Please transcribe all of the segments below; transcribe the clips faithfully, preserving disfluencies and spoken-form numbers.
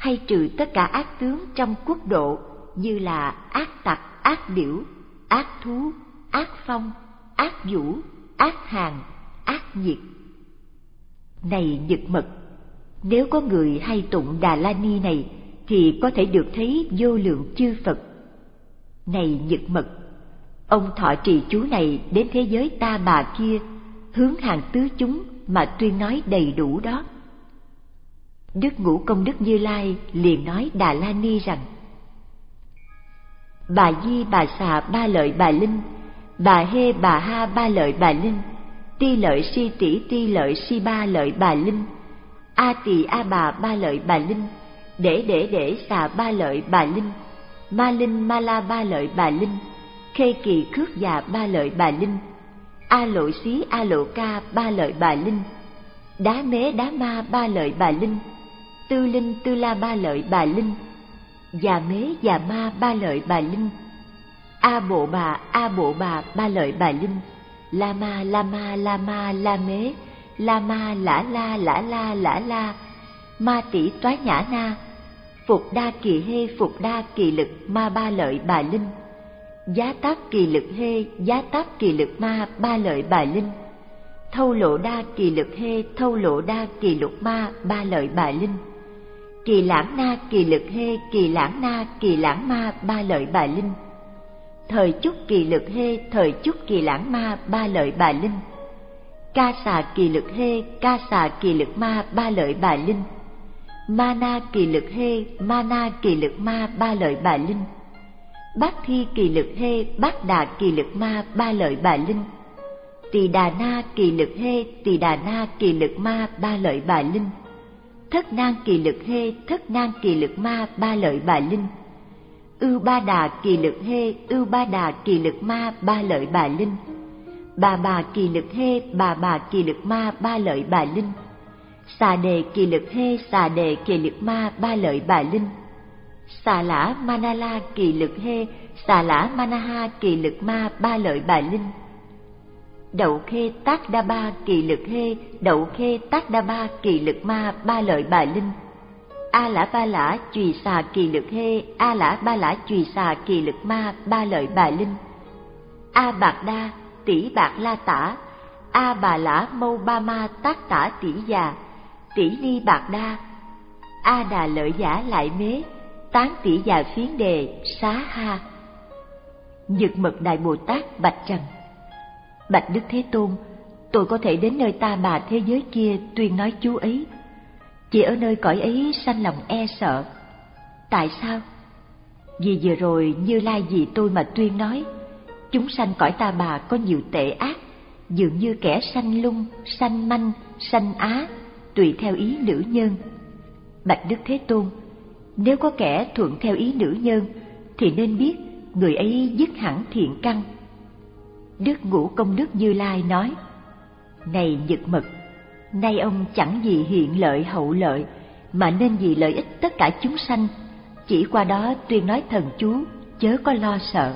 hay trừ tất cả ác tướng trong quốc độ như là ác tặc, ác điểu, ác thú, ác phong, ác vũ, ác hàng, ác nhiệt. Này Nhật Mật, nếu có người hay tụng Đà La Ni này thì có thể được thấy vô lượng chư Phật. Này Nhật Mật, ông thọ trì chú này đến thế giới Ta Bà kia, hướng hàng tứ chúng mà tuyên nói đầy đủ đó. Đức Ngũ Công Đức Như Lai liền nói Đà La Ni rằng: Bà Di Bà Xà Ba Lợi Bà Linh, Bà Hê Bà Ha Ba Lợi Bà Linh, Ti Lợi Si Tỷ Ti Lợi Si Ba Lợi Bà Linh, A Tỳ A Bà Ba Lợi Bà Linh, Để Để Để Xà Ba Lợi Bà Linh, Ma Linh Ma La Ba Lợi Bà Linh, Khê Kỳ Khước Già Ba Lợi Bà Linh, A Lộ Xí A Lộ Ca Ba Lợi Bà Linh, Đá Mế Đá Ma Ba Lợi Bà Linh, Tư Linh Tư La Ba Lợi Bà Linh, Già Mế Già Ma Ba Lợi Bà Linh, A Bộ Bà A Bộ Bà Ba Lợi Bà Linh, La Ma La Ma La Ma La Mế, La Ma Lã La Lã La Lã La, Ma Tỷ Toá Nhã Na, Phục Đa Kỳ Hê Phục Đa Kỳ Lực Ma Ba Lợi Bà Linh, Giá Táp Kỳ Lực Hê Giá Táp Kỳ Lực Ma Ba Lợi Bà Linh, Thâu Lộ Đa Kỳ Lực Hê Thâu Lộ Đa Kỳ Lục Ma Ba Lợi Bà Linh, Kỳ Lãng Na Kỳ Lực Hê Kỳ Lãng Na Kỳ Lãng Ma Ba Lợi Bà Linh, Thời Chúc Kỳ Lực Hê Thời Chúc Kỳ Lãng Ma Ba Lợi Bà Linh, Ca Xà Kỳ Lực Hê Ca Xà Kỳ Lực Ma Ba Lợi Bà Linh, Ma Na Kỳ Lực Hê Ma Na Kỳ Lực Ma Ba Lợi Bà Linh, Bát Thi Kỳ Lực Hê Bát Đà Kỳ Lực Ma Ba Lợi Bà Linh, Tỳ Đà Na Kỳ Lực Hê Tỳ Đà Na Kỳ Lực Ma Ba Lợi Bà Linh, Thất Nang Kỳ Lực Hê Thất Nang Kỳ Lực Ma Ba Lợi Bà Linh, Ưu Ba Đà Kỳ Lực Hê Ưu Ba Đà Kỳ Lực Ma Ba Lợi Bà Linh, Bà Bà Kỳ Lực Hê Bà Bà Kỳ Lực Ma Ba Lợi Bà Linh, Xà Đề Kỳ Lực Hê Xà Đề Kỳ Lực Ma Ba Lợi Bà Linh, Xà Lã Manala Kỳ Lực Hê Xà Lã Manaha Kỳ Lực Ma Ba Lợi Bà Linh, Đậu Khê Tác Đa Ba Kỳ Lực Hê Đậu Khê Tác Đa Ba Kỳ Lực Ma Ba Lợi Bà Linh, A Lã Ba Lã Chùy Xà Kỳ Lực Hê A Lã Ba Lã Chùy Xà Kỳ Lực Ma Ba Lợi Bà Linh, A Bạc Đa Tỷ Bạc La Tả A Bà Lã Mâu Ba Ma Tác Tả Tỷ Già Tỷ Ni Bạc Đa, A Đà Lợi Giả Lại Mế Tán Tỷ Già Phiến Đề Xá Ha. Nhật Mật Đại Bồ Tát bạch rằng: Bạch Đức Thế Tôn, tôi có thể đến nơi Ta Bà thế giới kia tuyên nói chú ấy, chỉ ở nơi cõi ấy sanh lòng e sợ. Tại sao? Vì vừa rồi Như Lai vì tôi mà tuyên nói, chúng sanh cõi Ta Bà có nhiều tệ ác, dường như kẻ sanh lung, sanh manh, sanh á, tùy theo ý nữ nhân. Bạch Đức Thế Tôn, nếu có kẻ thuận theo ý nữ nhân thì nên biết người ấy dứt hẳn thiện căn. Đức Ngũ Công Đức Như Lai nói: Này Nhật Mật, nay ông chẳng vì hiện lợi hậu lợi, mà nên vì lợi ích tất cả chúng sanh, chỉ qua đó tuyên nói thần chú, chớ có lo sợ.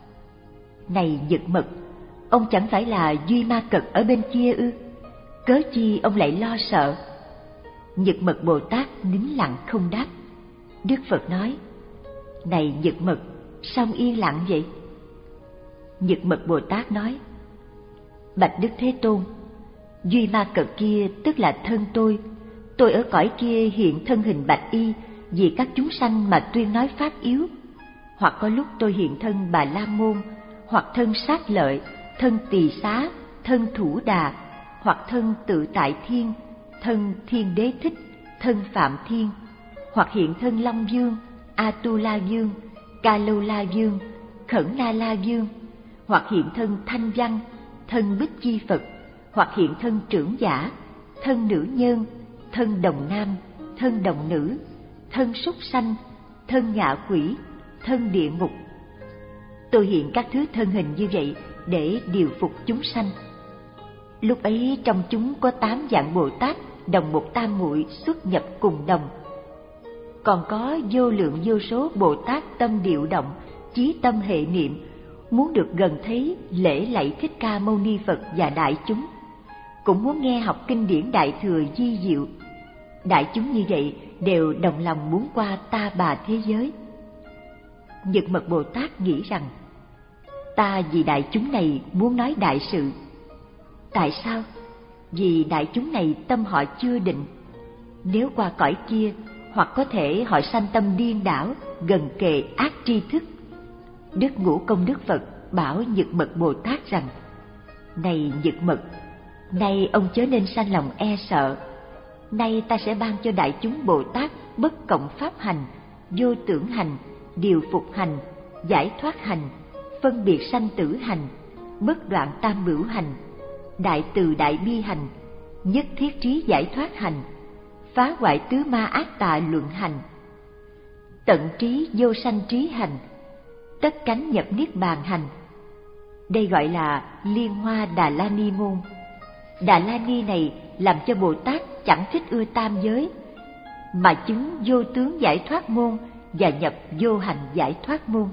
Này Nhật Mật, ông chẳng phải là Duy Ma Cật ở bên kia ư? Cớ chi ông lại lo sợ? Nhật Mật Bồ Tát nín lặng không đáp. Đức Phật nói: Này Nhật Mật, sao yên lặng vậy? Nhật Mật Bồ Tát nói: Bạch Đức Thế Tôn, Duy Ma Cật kia tức là thân tôi. Tôi ở cõi kia hiện thân hình bạch y vì các chúng sanh mà tuyên nói pháp yếu. Hoặc có lúc tôi hiện thân Bà La Môn, hoặc thân Sát Lợi, thân Tỳ Xá, thân Thủ Đà, hoặc thân Tự Tại Thiên, thân Thiên Đế Thích, thân Phạm Thiên, hoặc hiện thân Long Dương, A-tu-la Dương, Ca-lâu-la Dương, Khẩn-na-la Dương, hoặc hiện thân Thanh Văn, thân Bích Chi Phật, hoặc hiện thân Trưởng Giả, thân Nữ Nhân, thân Đồng Nam, thân Đồng Nữ, thân Súc Sanh, thân Ngạ Quỷ, thân Địa Ngục. Tôi hiện các thứ thân hình như vậy để điều phục chúng sanh. Lúc ấy trong chúng có tám dạng Bồ Tát đồng một tam muội xuất nhập cùng đồng. Còn có vô lượng vô số Bồ Tát tâm điệu động, chí tâm hệ niệm, muốn được gần thấy lễ lạy Thích Ca Mâu Ni Phật và đại chúng, cũng muốn nghe học kinh điển Đại Thừa vi diệu. Đại chúng như vậy đều đồng lòng muốn qua ta bà thế giới. Nhật Mật Bồ Tát nghĩ rằng, ta vì đại chúng này muốn nói đại sự. Tại sao? Vì đại chúng này tâm họ chưa định. Nếu qua cõi kia, hoặc có thể họ sanh tâm điên đảo, gần kề ác tri thức. Đức Ngũ Công Đức Phật bảo Nhật Mật Bồ Tát rằng, này Nhật Mật, nay ông chớ nên sanh lòng e sợ. Nay ta sẽ ban cho đại chúng Bồ Tát bất cộng pháp hành, vô tưởng hành, điều phục hành, giải thoát hành, phân biệt sanh tử hành, bất đoạn tam bửu hành, đại từ đại bi hành, nhất thiết trí giải thoát hành, phá hoại tứ ma ác tà luận hành, tận trí vô sanh trí hành, tất cánh nhập niết bàn hành. Đây gọi là Liên Hoa Đà La Ni môn. Đà La Ni này làm cho Bồ Tát chẳng thích ưa tam giới, mà chứng vô tướng giải thoát môn và nhập vô hành giải thoát môn.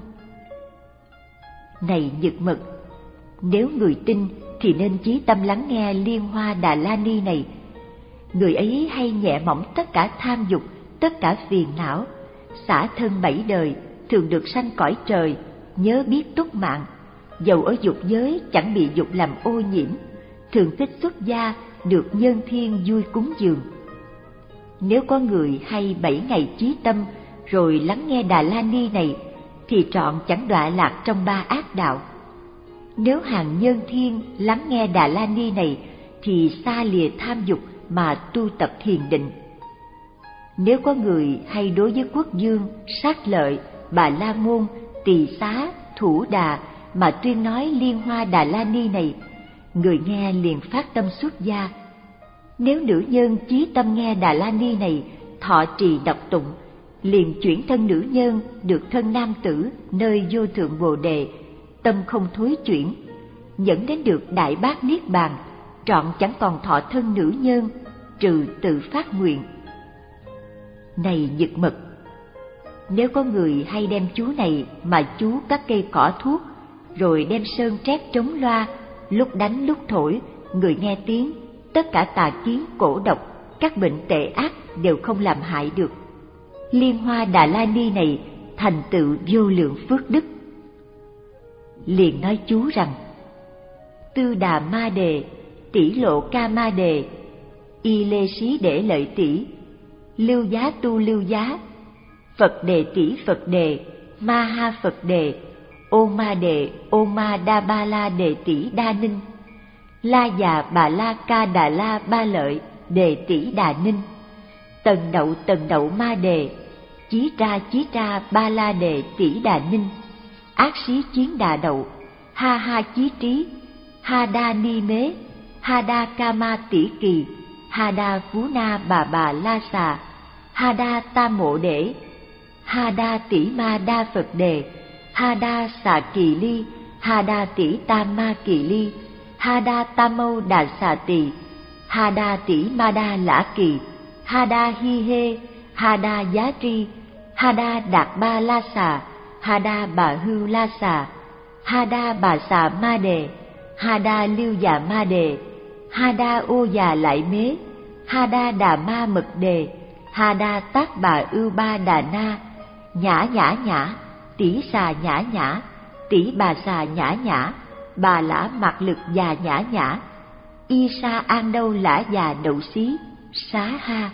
Này Nhật Mật, nếu người tin thì nên chí tâm lắng nghe Liên Hoa Đà La Ni này. Người ấy hay nhẹ mỏng tất cả tham dục, tất cả phiền não, xả thân bảy đời, thường được sanh cõi trời, nhớ biết túc mạng, dầu ở dục giới chẳng bị dục làm ô nhiễm, thường thích xuất gia, được nhân thiên vui cúng dường. Nếu có người hay bảy ngày chí tâm rồi lắng nghe Đà La Ni này, thì trọn chẳng đọa lạc trong ba ác đạo. Nếu hàng nhân thiên lắng nghe Đà La Ni này, thì xa lìa tham dục mà tu tập thiền định. Nếu có người hay đối với quốc dương, sát lợi, Bà La Môn, Tỳ Xá, Thủ Đà mà tuyên nói Liên Hoa Đà La Ni này, người nghe liền phát tâm xuất gia. Nếu nữ nhân chí tâm nghe Đà La Ni này, thọ trì đọc tụng, liền chuyển thân nữ nhân được thân nam tử nơi vô thượng Bồ Đề, tâm không thối chuyển, dẫn đến được đại bát niết bàn, trọn chẳng còn thọ thân nữ nhân, trừ tự phát nguyện. Này Nhật Mật, nếu có người hay đem chú này mà chú các cây cỏ thuốc, rồi đem sơn trét trống loa, lúc đánh lúc thổi, người nghe tiếng, tất cả tà kiến cổ độc, các bệnh tệ ác đều không làm hại được. Liên Hoa Đà La Ni này thành tựu vô lượng phước đức. Liền nói chú rằng, Tư Đà Ma Đề, Tỷ Lộ Ca Ma Đề, Y Lê Xí Để Lợi Tỷ, Lưu Giá Tu Lưu Giá, Phật Đề Tỷ Phật Đề, Ma Ha Phật Đề, Ô Ma Đề, Ô Ma Đa Ba La Đề Tỷ Đa Ninh, La Già Bà La Ca Đà La Ba Lợi Đề Tỷ Đà Ninh, Tần Đậu Tần Đậu Ma Đề, Chí Tra Chí Tra Ba La Đề Tỷ Đà Ninh, Ác Xí Chiến Đà Đậu, Ha Ha Chí Trí, Ha Đa Ni Mế, Ha Đa Ca Ma Tỷ Kỳ, Ha Đa Phú Na Bà Bà La Xà, Ha Đa Tam Mộ Để, Ha Đa Tỷ Ma Đa Phật Đề, Ha Đa Xà Kỳ Ly, Ha Đa Tỷ Tam Ma Kỳ Ly, Ha Đa Tam Mâu Đà Xà Tỳ, Ha Đa Tỷ Ma Đa Lã Kỳ, Ha Đa Hi Hê, Ha Đa Giá Tri, Ha Đa Đạt Ba La Xà, Ha Đa Bà Hưu La Xà, Ha Đa Bà Xà Ma Đề, Ha Đa Lưu Già Ma Đề, Ha Đa Ô Già Lại Mế, Ha Đa Đà Ma Mật Đề, Ha Đa Tác Bà Ưu Ba Đà Na, Nhã Nhã Nhã, Tỷ Xà Nhã Nhã, Tỷ Bà Xà Nhã Nhã, Bà Lã Mạc Lực Già Nhã Nhã, Y Sa An Đâu Lã Già Đậu Xí, Xá Ha.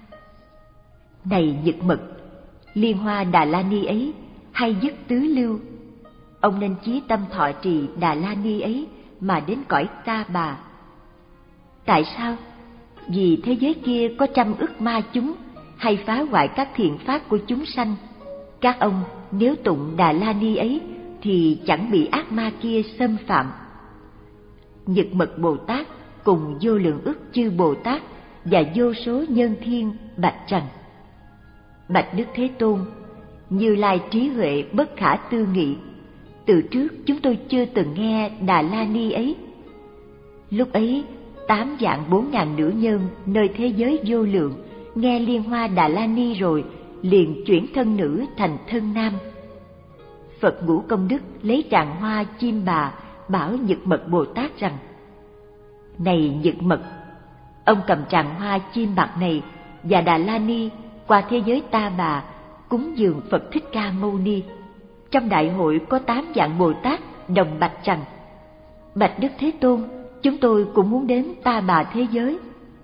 Này Nhật Mật, Liên Hoa Đà La Ni ấy hay dứt tứ lưu, ông nên chí tâm thọ trì Đà La Ni ấy mà đến cõi Ta Bà. Tại sao? Vì thế giới kia có trăm ức ma chúng hay phá hoại các thiện pháp của chúng sanh. Các ông nếu tụng Đà La Ni ấy thì chẳng bị ác ma kia xâm phạm. Nhật Mật Bồ Tát cùng vô lượng ức chư Bồ Tát và vô số nhân thiên bạch rằng: Bạch Đức Thế Tôn, Như Lai trí huệ bất khả tư nghị, từ trước chúng tôi chưa từng nghe Đà La Ni ấy. Lúc ấy tám vạn bốn ngàn nữ nhân nơi thế giới vô lượng nghe Liên Hoa Đà La Ni rồi liền chuyển thân nữ thành thân nam. Phật Ngũ Công Đức lấy tràng hoa chim bà bảo Nhật Mật Bồ Tát rằng: Này Nhật Mật, ông cầm tràng hoa chim bạc này và Đà La Ni qua thế giới Ta Bà cúng dường Phật Thích Ca Mâu Ni. Trong đại hội có tám vạn Bồ Tát đồng bạch rằng: Bạch Đức Thế Tôn, chúng tôi cũng muốn đến Ta Bà thế giới.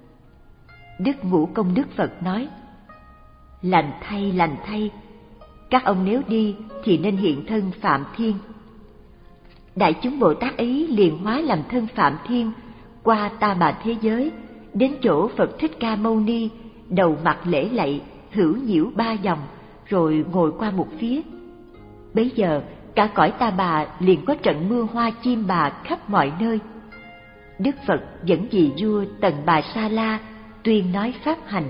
Đức Ngũ Công Đức Phật nói: Lành thay, lành thay, các ông nếu đi thì nên hiện thân Phạm Thiên. Đại chúng Bồ Tát ấy liền hóa làm thân Phạm Thiên, qua Ta Bà thế giới, đến chỗ Phật Thích Ca Mâu Ni, đầu mặt lễ lạy, hữu nhiễu ba vòng, rồi ngồi qua một phía. Bấy giờ cả cõi Ta Bà liền có trận mưa hoa chim bà khắp mọi nơi. Đức Phật dẫn vị vua Tần Bà Sa La tuyên nói pháp hành.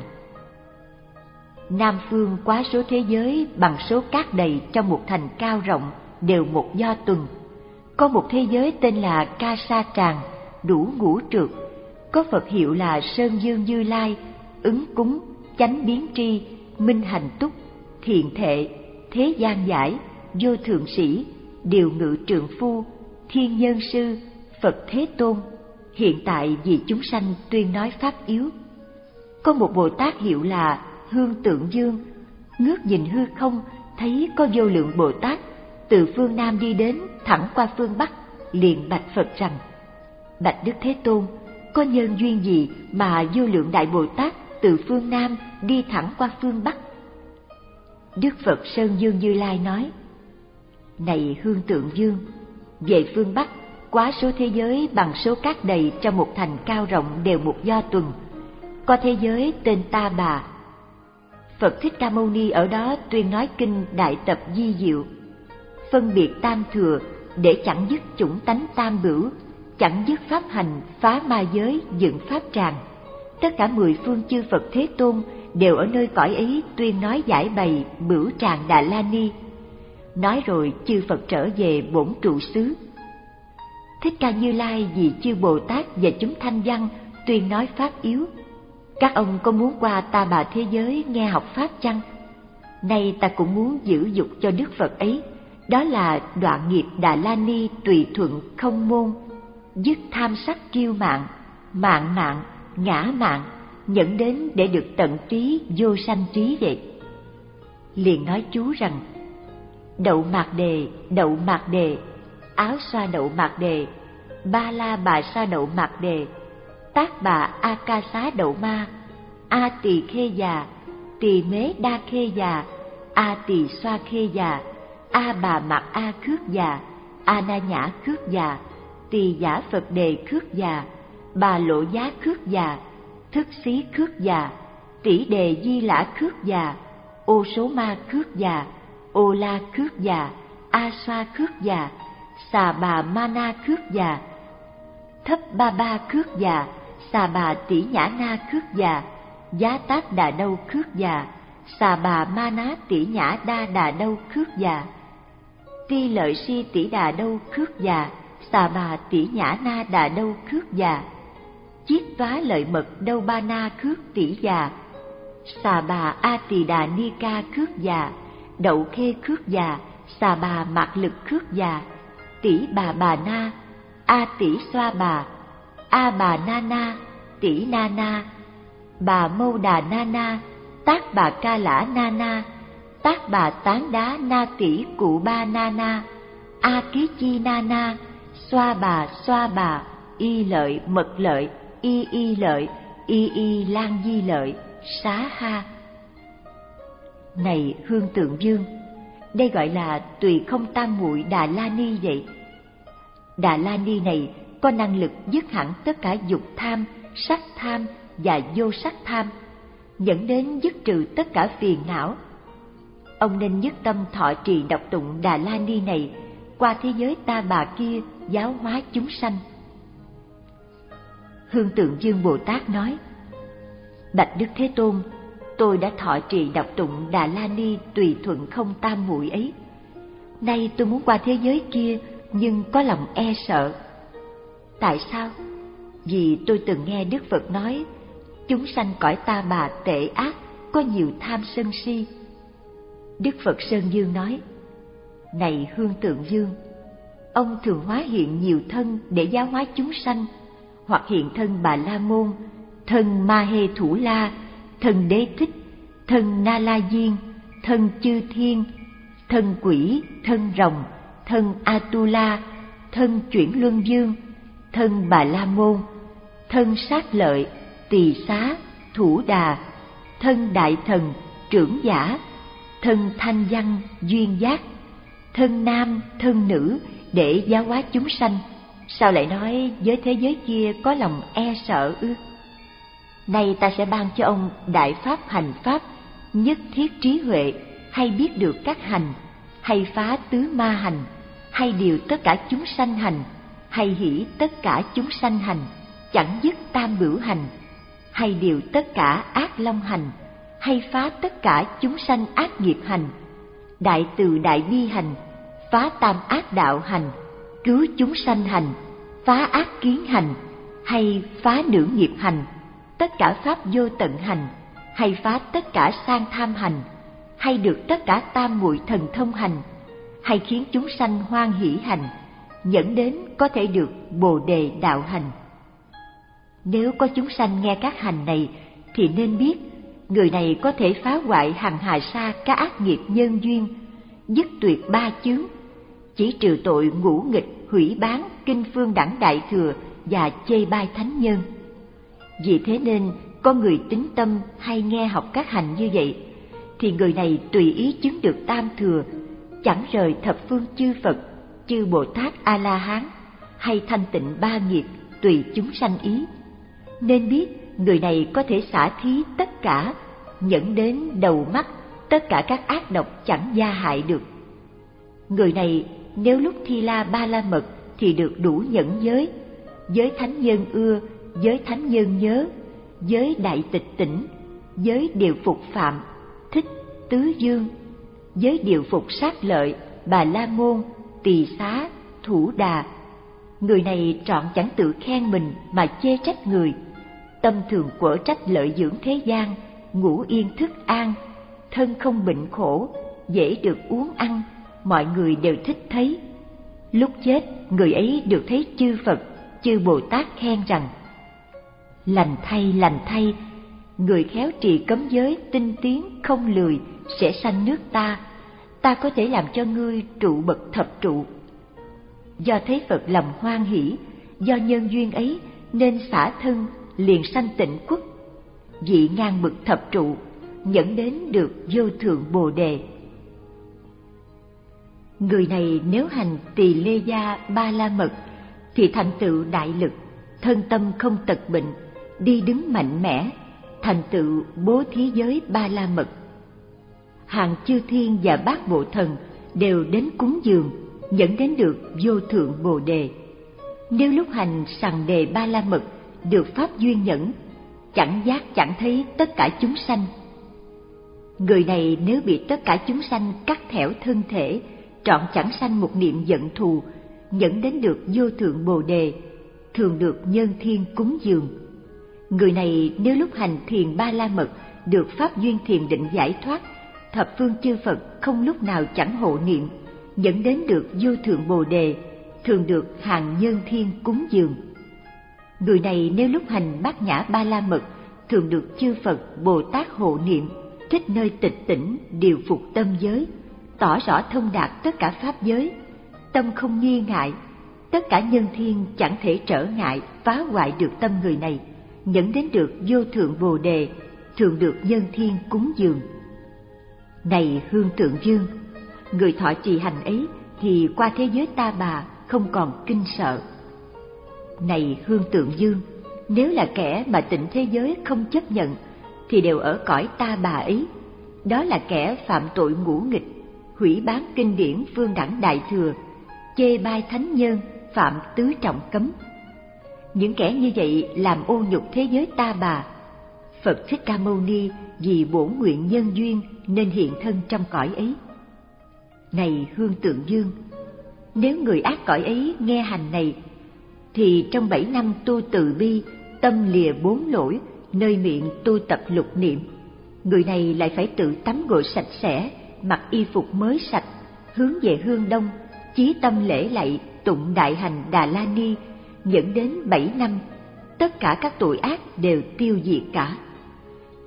Nam phương quá số thế giới bằng số cát đầy trong một thành cao rộng đều một do tuần. Có một thế giới tên là Ca Sa Tràng, đủ ngũ trượt, có Phật hiệu là Sơn Dương Như Lai, ứng cúng, chánh biến tri, minh hành túc, thiện thệ, thế gian giải, vô thượng sĩ, điều ngự trượng phu, thiên nhân sư, Phật Thế Tôn. Hiện tại vì chúng sanh tuyên nói pháp yếu. Có một Bồ Tát hiệu là Hương Tượng Dương, ngước nhìn hư không, thấy có vô lượng Bồ Tát từ phương Nam đi đến thẳng qua phương Bắc, liền bạch Phật rằng: Bạch Đức Thế Tôn, có nhân duyên gì mà vô lượng Đại Bồ Tát từ phương Nam đi thẳng qua phương Bắc? Đức Phật Sơn Dương Như Lai nói: Này Hương Tượng Dương, về phương Bắc quá số thế giới bằng số cát đầy trong một thành cao rộng đều một do tuần. Có thế giới tên Ta Bà. Phật Thích Ca Mâu Ni ở đó tuyên nói kinh Đại Tập Di Diệu, phân biệt tam thừa để chẳng dứt chủng tánh tam bửu, chẳng dứt pháp hành phá ma giới dựng pháp tràng. Tất cả mười phương chư Phật Thế Tôn đều ở nơi cõi ấy tuyên nói giải bày bửu tràng Đà La Ni. Nói rồi chư Phật trở về bổn trụ xứ. Thích Ca Như Lai vì chư Bồ Tát và chúng thanh văn tuyên nói pháp yếu. Các ông có muốn qua Ta Bà thế giới nghe học pháp chăng? Nay ta cũng muốn giữ dục cho Đức Phật ấy, đó là đoạn nghiệp Đà La Ni tùy thuận không môn, dứt tham sắc kiêu mạn, mạn mạn, ngã mạn, dẫn đến để được tận trí vô sanh trí vậy. Liền nói chú rằng: Đậu mạc đề, đậu mạc đề, áo xoa đậu mạc đề, ba la bà sa đậu mạc đề, tác bà a ca xá đậu ma, a tỳ khê già, tỳ mế đa khê già, a tỳ xoa khê già, a bà mạc a khước già, a na nhã khước già, tỳ giả Phật đề khước già, bà lộ giá khước già, thức xí khước già, tỷ đề di lã khước già, ô số ma khước già, ô la khước già, a xoa khước già, xà bà ma na khước già, thấp ba ba khước già, xà bà tỷ nhã na khước già, giá tát đà đâu khước già, xà bà ma ná tỷ nhã đa đà đâu khước già, ti lợi si tỷ đà đâu khước già, xà bà tỷ nhã na đà đâu khước già, chiết toá lợi mật đâu ba na khước tỷ già, xà bà a tỳ đà ni ca khước già, đậu khê khước già, xà bà mạc lực khước già, tỷ bà bà na, a tỷ xoa bà, a bà na na, tỷ na na, bà mâu đà na na, tác bà ca lã na na, tác bà tán đá na tỷ cụ ba na na, a ký chi na na, xoa bà xoa bà, y lợi mật lợi, y y lợi, y y lan di lợi, xá ha. Này Hương Tượng Dương, đây gọi là tùy không tam muội Đà La Ni vậy. Đà La Ni này có năng lực dứt hẳn tất cả dục tham, sắc tham và vô sắc tham, dẫn đến dứt trừ tất cả phiền não. Ông nên nhất tâm thọ trì đọc tụng Đà La Ni này, qua thế giới Ta Bà kia giáo hóa chúng sanh. Hương Tượng Dương Bồ Tát nói: Bạch Đức Thế Tôn, tôi đã thọ trì đọc tụng Đà La Ni tùy thuận không tam muội ấy. Nay tôi muốn qua thế giới kia nhưng có lòng e sợ. Tại sao? Vì tôi từng nghe Đức Phật nói chúng sanh cõi Ta Bà tệ ác, có nhiều tham sân si. Đức Phật Sơn Dương nói: Này Hương Tượng Dương, ông thường hóa hiện nhiều thân để giáo hóa chúng sanh, hoặc hiện thân Bà La Môn, thân Ma Hê Thủ La, thân Đế Thích, thân Na La Diên, thân Chư Thiên, thân Quỷ, thân Rồng, thân Atula, thân Chuyển Luân Dương, thân Bà La Môn, thân Sát Lợi, Tỳ Xá, Thủ Đà, thân Đại Thần, Trưởng Giả, thân Thanh Văn, Duyên Giác, thân nam, thân nữ để giáo hóa chúng sanh. Sao lại nói với thế giới kia có lòng e sợ ư? Nay ta sẽ ban cho ông đại pháp hành pháp, nhất thiết trí huệ, hay biết được các hành, hay phá tứ ma hành, hay điều tất cả chúng sanh hành, hay hỷ tất cả chúng sanh hành, chẳng dứt tam bửu hành, hay điều tất cả ác long hành, hay phá tất cả chúng sanh ác nghiệp hành, đại từ đại bi hành, phá tam ác đạo hành, cứu chúng sanh hành, phá ác kiến hành, hay phá nữ nghiệp hành, tất cả pháp vô tận hành, hay phá tất cả sang tham hành, hay được tất cả tam muội thần thông hành, hay khiến chúng sanh hoan hỷ hành, dẫn đến có thể được bồ đề đạo hành. Nếu có chúng sanh nghe các hành này thì nên biết người này có thể phá hoại hằng hà sa các ác nghiệp nhân duyên, dứt tuyệt ba chướng, chỉ trừ tội ngũ nghịch, hủy bán, kinh phương đẳng đại thừa và chê bai thánh nhân. Vì thế nên có người tín tâm hay nghe học các hành như vậy thì người này tùy ý chứng được tam thừa, chẳng rời thập phương chư Phật, chư Bồ Tát A La Hán, hay thanh tịnh ba nghiệp tùy chúng sanh ý. Nên biết người này có thể xả thí tất cả, nhẫn đến đầu mắt tất cả các ác độc chẳng gia hại được. Người này nếu lúc thi la ba la mật thì được đủ nhẫn giới, giới thánh nhân ưa, giới thánh nhân nhớ, giới đại tịch tỉnh, giới điều phục phạm, thích, tứ dương, giới điều phục sát lợi, Bà La Môn, Tỳ Xá, Thủ Đà. Người này trọn chẳng tự khen mình mà chê trách người, tâm thường quở trách lợi dưỡng thế gian, ngủ yên thức an, thân không bệnh khổ, dễ được uống ăn, mọi người đều thích thấy. Lúc chết, người ấy được thấy chư Phật, chư Bồ Tát khen rằng: lành thay, lành thay, người khéo trì cấm giới, tinh tiến không lười, sẽ sanh nước ta, ta có thể làm cho ngươi trụ bậc thập trụ. Do thấy Phật lòng hoan hỷ, do nhân duyên ấy nên xả thân liền sanh tịnh quốc, vị ngang bậc thập trụ, nhẫn đến được vô thượng bồ đề. Người này nếu hành tỳ lê gia ba la mật thì thành tựu đại lực, thân tâm không tật bệnh, đi đứng mạnh mẽ, thành tựu bố thí giới ba la mật. Hàng chư thiên và bát bộ thần đều đến cúng dường, dẫn đến được vô thượng bồ đề. Nếu lúc hành sằng đề ba la mật được pháp duyên nhẫn, chẳng giác chẳng thấy tất cả chúng sanh. Người này nếu bị tất cả chúng sanh cắt thẻo thân thể, trọn chẳng sanh một niệm giận thù, dẫn đến được vô thượng bồ đề, thường được nhân thiên cúng dường. Người này nếu lúc hành thiền ba la mật được pháp duyên thiền định giải thoát, thập phương chư Phật không lúc nào chẳng hộ niệm, dẫn đến được vô thượng bồ đề, thường được hàng nhân thiên cúng dường. Người này nếu lúc hành bát nhã ba la mật thường được chư Phật Bồ Tát hộ niệm, thích nơi tịch tỉnh điều phục tâm giới, tỏ rõ thông đạt tất cả pháp giới, tâm không nghi ngại, tất cả nhân thiên chẳng thể trở ngại phá hoại được tâm người này, dẫn đến được vô thượng bồ đề, thường được nhân thiên cúng dường. Này Hương Tượng Dương, người thọ trì hành ấy thì qua thế giới ta bà không còn kinh sợ. Này Hương Tượng Dương, nếu là kẻ mà tịnh thế giới không chấp nhận thì đều ở cõi ta bà ấy, đó là kẻ phạm tội ngũ nghịch, hủy bán kinh điển phương đẳng đại thừa, chê bai thánh nhân, phạm tứ trọng cấm. Những kẻ như vậy làm ô nhục thế giới ta bà. Phật Thích Ca Mâu Ni vì bổn nguyện nhân duyên nên hiện thân trong cõi ấy. Này Hương Tượng Dương, nếu người ác cõi ấy nghe hành này thì trong bảy năm tu từ bi, tâm lìa bốn lỗi, nơi miệng tu tập lục niệm, người này lại phải tự tắm gội sạch sẽ, mặc y phục mới sạch, hướng về hương đông, chí tâm lễ lạy tụng đại hành Đà La Ni, dẫn đến bảy năm, tất cả các tội ác đều tiêu diệt cả.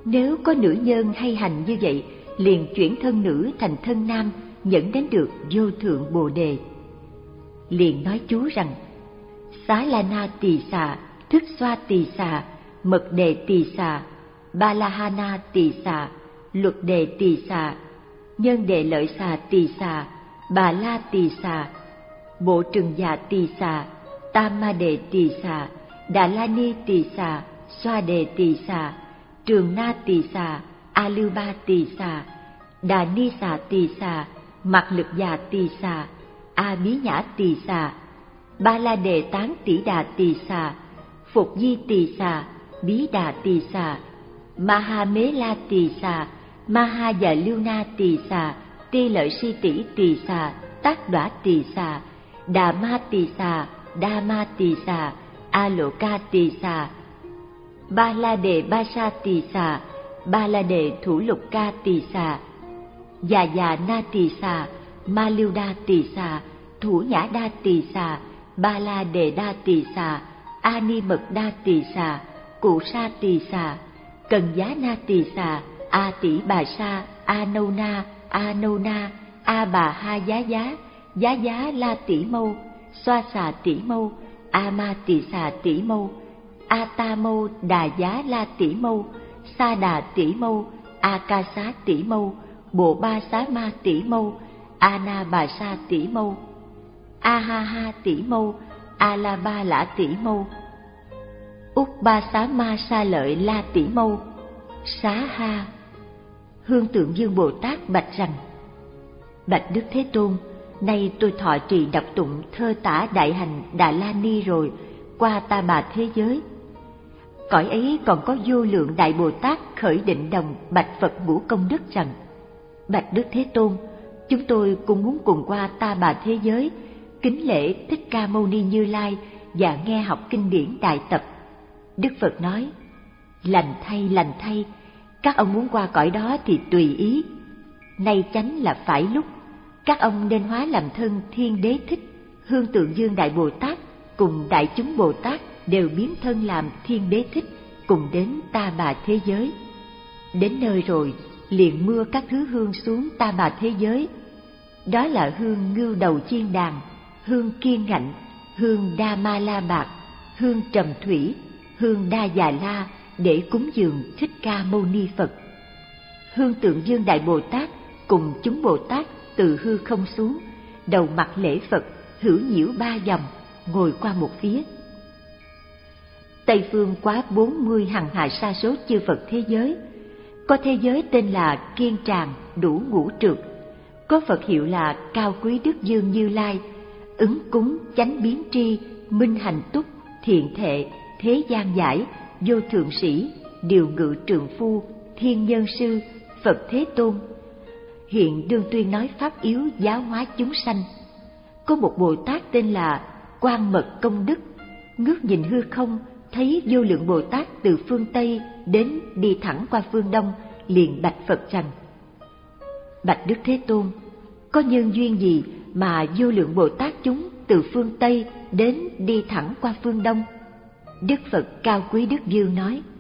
Nếu có nữ nhân hay hành như vậy, liền chuyển thân nữ thành thân nam, dẫn đến được vô thượng Bồ Đề. Liền nói chú rằng: Xá La Na Tỳ Xà, Thức Xoa Tỳ Xà, Mật Đề Tỳ Xà, Ba La Ha Na Tỳ Xà, Luật Đề Tỳ Xà, Nhân Đề Lợi Xà Tỳ Xà, Bà La Tỳ Xà, Bộ Trừng Già Tỳ Xà, Tam Ma Đề Tỳ Xà, Đà La Ni Tỳ Xà, Xoa Đề Tỳ Xà, Trường Na Tỳ Xà, A Lưu Ba Tỳ Xà, Đà Ni Xà Tỳ Xà, Mặt Lực Già Tỳ Xà, A Bí Nhã Tỳ Xà, Ba La Đề Tán Tỷ Đà Tỳ Xà, Phục Di Tỳ Xà, Bí Đà Tỳ Xà, Ma Ha Mế La Tỳ Xà, Ma Ha Già Lưu Na Tỳ Xà, Ti Lợi Si Tỷ Tỳ Xà, Tác Đỏa Tỳ Xà, Đà Ma Tỳ Xà, Đa Ma Tỳ Xà, A Lộ Ca Tỳ Xà, Ba La Đề Ba Sa Tỳ Xà, Ba La Đề Thủ Lục Ca Tỳ Xà, Già Già Na Tỳ Xà, Ma Lưu Đa Tỳ Xà, Thủ Nhã Đa Tỳ Xà, Ba La Đề Đa Tỳ Xà, A Ni Mật Đa Tỳ Xà, Cụ Sa Tỳ Xà, Cần Giá Na Tỳ Xà, A Tỷ Bà Sa, A Nâu Na, A Nâu Na, A Bà Ha Giá Giá, Giá Giá La Tỷ Mâu, Xoa Xà Tỷ Mâu, A Ma Tỳ Xà Tỷ Mâu, A Ta Mâu Đà Giá La Tỷ Mâu, Sa Đà Tỷ Mâu, A Ca Xá Tỷ Mâu, Bộ Ba Xá Ma Tỷ Mâu, A Na Bà Sa Tỷ Mâu, A Ha Ha Tỷ Mâu, A La Ba Lã Tỷ Mâu, Úc Ba Xá Ma Sa Lợi La Tỷ Mâu, Xá Ha. Hương Tượng Dương Bồ Tát bạch rằng: Bạch Đức Thế Tôn, nay tôi thọ trì đọc tụng thơ tả đại hành Đà La Ni rồi, qua Ta Bà thế giới. Cõi ấy còn có vô lượng đại Bồ Tát khởi định đồng bạch Phật Ngũ Công Đức rằng: Bạch Đức Thế Tôn, chúng tôi cũng muốn cùng qua Ta Bà thế giới, kính lễ Thích Ca Mâu Ni Như Lai và nghe học kinh điển Đại Tập. Đức Phật nói: Lành thay, lành thay, các ông muốn qua cõi đó thì tùy ý. Nay chánh là phải lúc, các ông nên hóa làm thân Thiên Đế Thích, Hương Tượng Dương Đại Bồ Tát cùng đại chúng Bồ Tát đều biến thân làm Thiên Đế Thích, cùng đến Ta Bà thế giới. Đến nơi rồi liền mưa các thứ hương xuống Ta Bà thế giới. Đó là hương ngưu đầu chiên đàn, hương kiên ngạnh, hương đa ma la bạc, hương trầm thủy, hương đa già la, để cúng dường Thích Ca Mâu Ni Phật. Hương Tượng Dương Đại Bồ Tát cùng chúng Bồ Tát từ hư không xuống, đầu mặt lễ Phật, hữu nhiễu ba vòng, ngồi qua một phía. Tây phương quá bốn mươi hằng hà sa số chư Phật thế giới. Có thế giới tên là Kiên Tràng Đủ Ngũ Trược, có Phật hiệu là Cao Quý Đức Dương Như Lai, ứng cúng chánh biến tri, minh hành túc, thiện thệ, thế gian giải, vô thượng sĩ, điều ngự trượng phu, thiên nhân sư, Phật Thế Tôn. Hiện đương tuyên nói pháp yếu giáo hóa chúng sanh. Có một Bồ Tát tên là Quang Mật Công Đức, ngước nhìn hư không, thấy vô lượng Bồ Tát từ phương Tây đến đi thẳng qua phương Đông, liền bạch Phật rằng: Bạch Đức Thế Tôn, có nhân duyên gì mà vô lượng Bồ Tát chúng từ phương Tây đến đi thẳng qua phương Đông? Đức Phật Cao Quý Đức Dương nói: